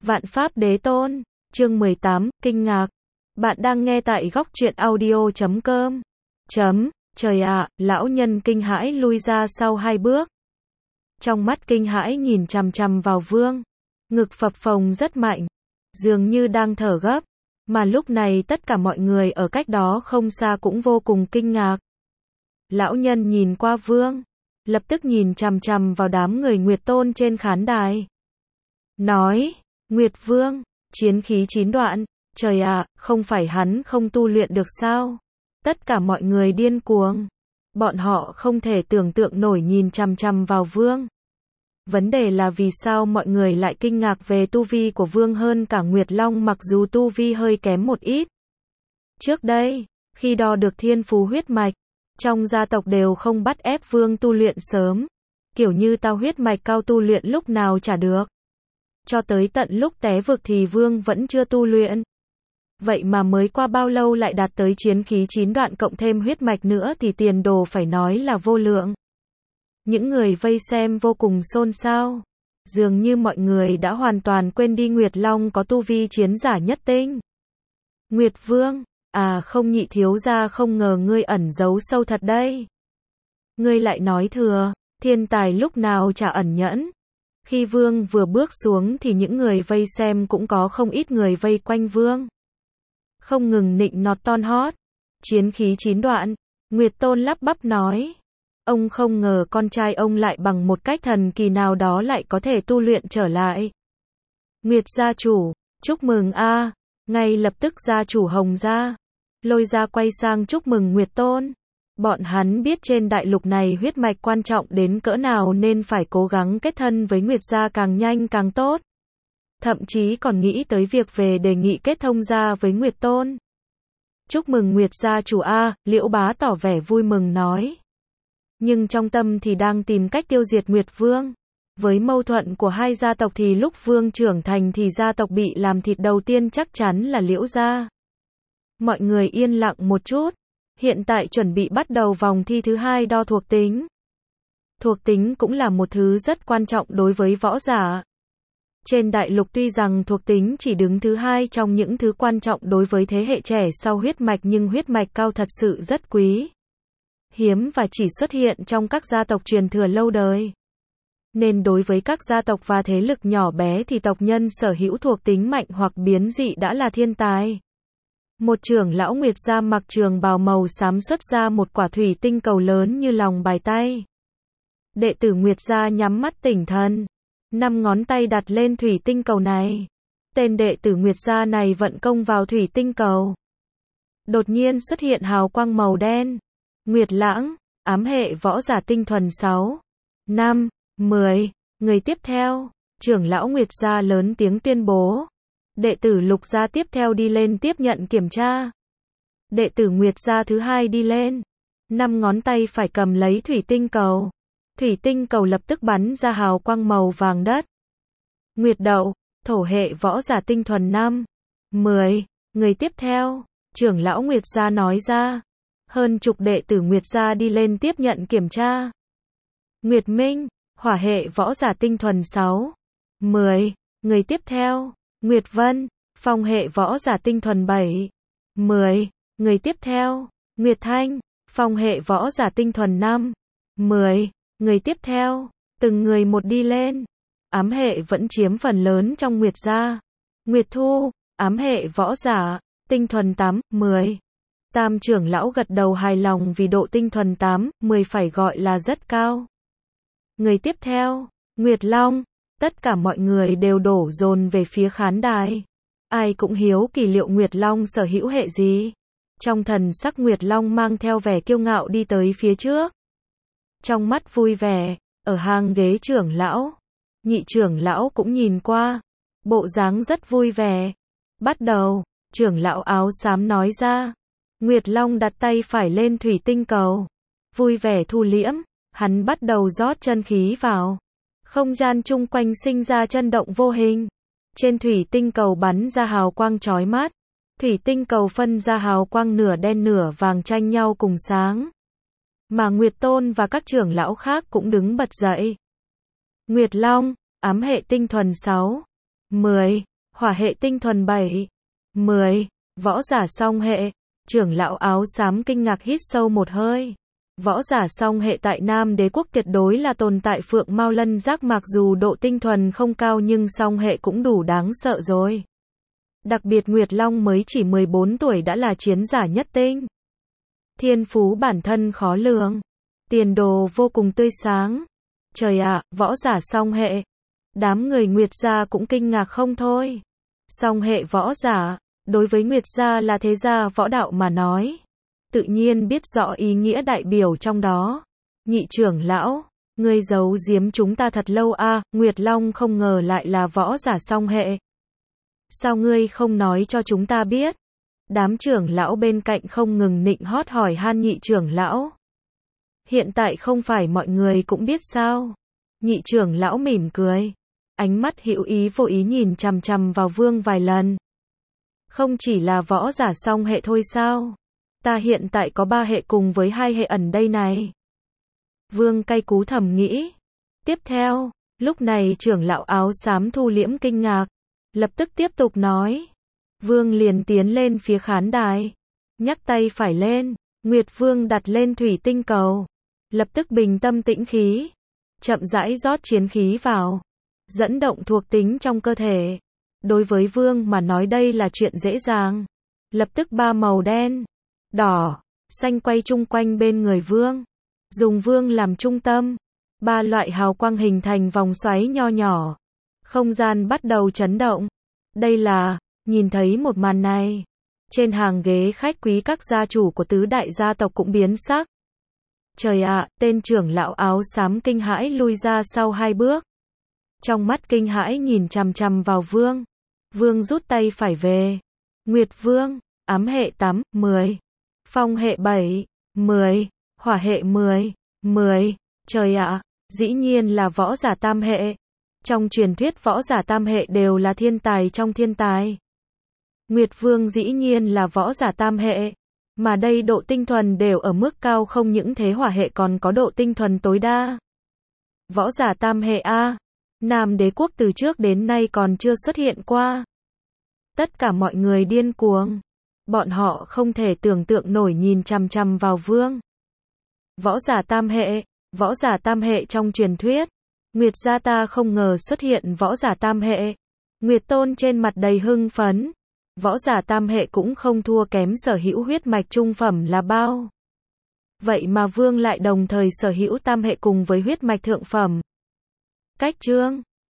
Vạn Pháp Đế Tôn, chương 18, kinh ngạc. Bạn đang nghe tại góc truyện audio.com. Trời ạ, lão nhân kinh hãi lui ra sau 2 bước. Trong mắt kinh hãi nhìn chằm chằm vào Vương. Ngực phập phồng rất mạnh, dường như đang thở gấp. Mà lúc này tất cả mọi người ở cách đó không xa cũng vô cùng kinh ngạc. Lão nhân nhìn qua Vương, lập tức nhìn chằm chằm vào đám người Nguyệt Tôn trên khán đài. Nói, Nguyệt Vương, chiến khí 9 đoạn, trời ạ, không phải hắn không tu luyện được sao? Tất cả mọi người điên cuồng. Bọn họ không thể tưởng tượng nổi nhìn chằm chằm vào Vương. Vấn đề là vì sao mọi người lại kinh ngạc về tu vi của Vương hơn cả Nguyệt Long mặc dù tu vi hơi kém một ít. Trước đây, khi đo được thiên phú huyết mạch, trong gia tộc đều không bắt ép Vương tu luyện sớm. Kiểu như tao huyết mạch cao tu luyện lúc nào chả được. Cho tới tận lúc té vực thì Vương vẫn chưa tu luyện. Vậy mà mới qua bao lâu lại đạt tới chiến khí 9 đoạn cộng thêm huyết mạch nữa thì tiền đồ phải nói là vô lượng. Những người vây xem vô cùng xôn xao. Dường như mọi người đã hoàn toàn quên đi Nguyệt Long có tu vi chiến giả nhất tinh. Nguyệt Vương, à không nhị thiếu gia không ngờ ngươi ẩn giấu sâu thật đây. Ngươi lại nói thừa, thiên tài lúc nào chả ẩn nhẫn. Khi Vương vừa bước xuống thì những người vây xem cũng có không ít người vây quanh Vương. Không ngừng nịnh nọt ton hót. Chiến khí 9 đoạn, Nguyệt Tôn lắp bắp nói. Ông không ngờ con trai ông lại bằng một cách thần kỳ nào đó lại có thể tu luyện trở lại. Nguyệt gia chủ, chúc mừng a. Ngay lập tức gia chủ Hồng gia, Lôi gia quay sang chúc mừng Nguyệt Tôn. Bọn hắn biết trên đại lục này huyết mạch quan trọng đến cỡ nào nên phải cố gắng kết thân với Nguyệt gia càng nhanh càng tốt. Thậm chí còn nghĩ tới việc về đề nghị kết thông gia với Nguyệt Tôn. Chúc mừng Nguyệt gia chủ a, Liễu Bá tỏ vẻ vui mừng nói. Nhưng trong tâm thì đang tìm cách tiêu diệt Nguyệt Vương. Với mâu thuẫn của hai gia tộc thì lúc Vương trưởng thành thì gia tộc bị làm thịt đầu tiên chắc chắn là Liễu gia. Mọi người yên lặng một chút. Hiện tại chuẩn bị bắt đầu vòng thi thứ 2 đo thuộc tính. Thuộc tính cũng là một thứ rất quan trọng đối với võ giả. Trên đại lục tuy rằng thuộc tính chỉ đứng thứ 2 trong những thứ quan trọng đối với thế hệ trẻ sau huyết mạch nhưng huyết mạch cao thật sự rất quý. Hiếm và chỉ xuất hiện trong các gia tộc truyền thừa lâu đời. Nên đối với các gia tộc và thế lực nhỏ bé thì tộc nhân sở hữu thuộc tính mạnh hoặc biến dị đã là thiên tài. Một trưởng lão Nguyệt gia mặc trường bào màu xám xuất ra một quả thủy tinh cầu lớn như lòng bàn tay. Đệ tử Nguyệt gia nhắm mắt tỉnh thần. 5 ngón tay đặt lên thủy tinh cầu này. Tên đệ tử Nguyệt gia này vận công vào thủy tinh cầu. Đột nhiên xuất hiện hào quang màu đen. Nguyệt lãng, ám hệ võ giả tinh thuần 6, 5, 10. Người tiếp theo, trưởng lão Nguyệt gia lớn tiếng tuyên bố. Đệ tử Lục gia tiếp theo đi lên tiếp nhận kiểm tra. Đệ tử Nguyệt gia thứ 2 đi lên. 5 ngón tay phải cầm lấy thủy tinh cầu. Thủy tinh cầu lập tức bắn ra hào quang màu vàng đất. Nguyệt đậu, thổ hệ võ giả tinh thuần 5, 10. Người tiếp theo, trưởng lão Nguyệt gia nói ra. Hơn chục đệ tử Nguyệt gia đi lên tiếp nhận kiểm tra. Nguyệt Minh, hỏa hệ võ giả tinh thuần 6, 10. Người tiếp theo, Nguyệt Vân, phong hệ võ giả tinh thuần 7, 10. Người tiếp theo, Nguyệt Thanh, phong hệ võ giả tinh thuần 5, 10. Người tiếp theo, từng người một đi lên. Ám hệ vẫn chiếm phần lớn trong Nguyệt gia. Nguyệt Thu, ám hệ võ giả, tinh thuần 8, 10. Tam trưởng lão gật đầu hài lòng vì độ tinh thuần 8, 10 phải gọi là rất cao. Người tiếp theo, Nguyệt Long, tất cả mọi người đều đổ dồn về phía khán đài. Ai cũng hiếu kỳ liệu Nguyệt Long sở hữu hệ gì. Trong thần sắc Nguyệt Long mang theo vẻ kiêu ngạo đi tới phía trước. Trong mắt vui vẻ, ở hàng ghế trưởng lão, nhị trưởng lão cũng nhìn qua. Bộ dáng rất vui vẻ. Bắt đầu, trưởng lão áo xám nói ra. Nguyệt Long đặt tay phải lên thủy tinh cầu. Vui vẻ thu liễm, hắn bắt đầu rót chân khí vào. Không gian chung quanh sinh ra chân động vô hình. Trên thủy tinh cầu bắn ra hào quang chói mắt. Thủy tinh cầu phân ra hào quang nửa đen nửa vàng tranh nhau cùng sáng. Mà Nguyệt Tôn và các trưởng lão khác cũng đứng bật dậy. Nguyệt Long, ám hệ tinh thuần 6, 10. hỏa hệ tinh thuần 7, 10, võ giả song hệ. Trưởng lão áo xám kinh ngạc hít sâu một hơi. Võ giả song hệ tại Nam Đế quốc tuyệt đối là tồn tại phượng mao lân giác, mặc dù độ tinh thuần không cao nhưng song hệ cũng đủ đáng sợ rồi. Đặc biệt Nguyệt Long mới chỉ 14 tuổi đã là chiến giả nhất tinh. Thiên phú bản thân khó lường, tiền đồ vô cùng tươi sáng. Trời ạ, võ giả song hệ. Đám người Nguyệt gia cũng kinh ngạc không thôi. Song hệ võ giả, đối với Nguyệt gia là thế gia võ đạo mà nói, tự nhiên biết rõ ý nghĩa đại biểu trong đó. Nhị trưởng lão, ngươi giấu giếm chúng ta thật lâu a, Nguyệt Long không ngờ lại là võ giả song hệ. Sao ngươi không nói cho chúng ta biết? Đám trưởng lão bên cạnh không ngừng nịnh hót hỏi han nhị trưởng lão. Hiện tại không phải mọi người cũng biết sao? Nhị trưởng lão mỉm cười, ánh mắt hữu ý vô ý nhìn chằm chằm vào Vương vài lần. Không chỉ là võ giả song hệ thôi sao? Ta hiện tại có 3 hệ cùng với 2 hệ ẩn đây này. Vương cay cú thầm nghĩ. Tiếp theo, lúc này trưởng lão áo xám thu liễm kinh ngạc, lập tức tiếp tục nói. Vương liền tiến lên phía khán đài, nhắc tay phải lên, Nguyệt Vương đặt lên thủy tinh cầu, lập tức bình tâm tĩnh khí, chậm rãi rót chiến khí vào, dẫn động thuộc tính trong cơ thể. Đối với Vương mà nói đây là chuyện dễ dàng. Lập tức 3 màu đen, đỏ, xanh quay chung quanh bên người Vương. Dùng Vương làm trung tâm, 3 loại hào quang hình thành vòng xoáy nho nhỏ. Không gian bắt đầu chấn động. Đây là, nhìn thấy một màn này, trên hàng ghế khách quý các gia chủ của tứ đại gia tộc cũng biến sắc. Trời ạ, tên trưởng lão áo xám kinh hãi lui ra sau 2 bước. Trong mắt kinh hãi nhìn chằm chằm vào Vương. Vương rút tay phải về. Nguyệt Vương, ám hệ 8, 10. Phong hệ 7, 10. Hỏa hệ 10, 10. Trời ạ, dĩ nhiên là võ giả tam hệ. Trong truyền thuyết võ giả tam hệ đều là thiên tài trong thiên tài. Nguyệt Vương dĩ nhiên là võ giả tam hệ. Mà đây độ tinh thuần đều ở mức cao, không những thế hỏa hệ còn có độ tinh thuần tối đa. Võ giả tam hệ A. Nam Đế quốc từ trước đến nay còn chưa xuất hiện qua. Tất cả mọi người điên cuồng. Bọn họ không thể tưởng tượng nổi nhìn chằm chằm vào Vương. Võ giả tam hệ. Võ giả tam hệ trong truyền thuyết. Nguyệt gia ta không ngờ xuất hiện võ giả tam hệ. Nguyệt Tôn trên mặt đầy hưng phấn. Võ giả tam hệ cũng không thua kém sở hữu huyết mạch trung phẩm là bao. Vậy mà Vương lại đồng thời sở hữu tam hệ cùng với huyết mạch thượng phẩm. Cách chương